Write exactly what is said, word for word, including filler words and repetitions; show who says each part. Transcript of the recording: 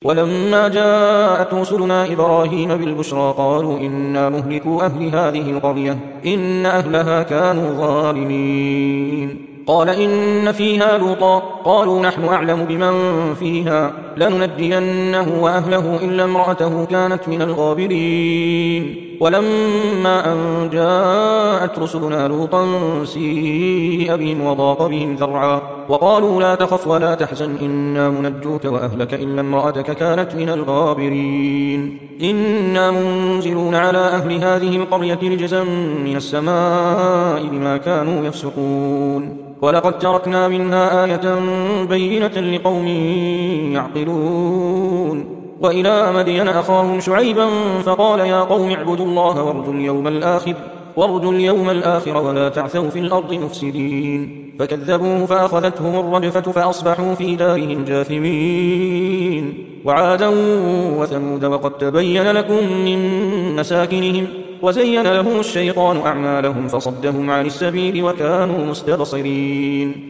Speaker 1: ولما جاءت رسلنا إبراهيم بالبشرى قالوا إنا مهلكوا أهل هذه القرية إن أهلها كانوا ظالمين. قال إن فيها لوطا قالوا نحن أعلم بمن فيها لننجينه وأهله إلا امرأته كانت من الغابرين. ولما أن جاءت رسلنا لوطا سيء بهم وضاق بهم ذرعا وقالوا لا تخف ولا تحزن إنا منجوك وأهلك إلا امرأتك كانت من الغابرين. إنا منزلون على أهل هذه القرية رجزا من السماء بما كانوا يفسقون. ولقد تركنا منها آية بينة لقوم يعقلون. وإلى مدين أخاهم شعيبا فقال يا قوم اعبدوا الله وارجوا اليوم الآخر وارجوا اليوم الآخر ولا تعثوا في الأرض مفسدين. فكذبوه فأخذتهم الرجفة فأصبحوا في دارهم جاثمين. وعادا وثمود وقد تبين لكم من مساكنهم وزين لهم الشيطان أعمالهم فصدهم عن السبيل وكانوا مستبصرين.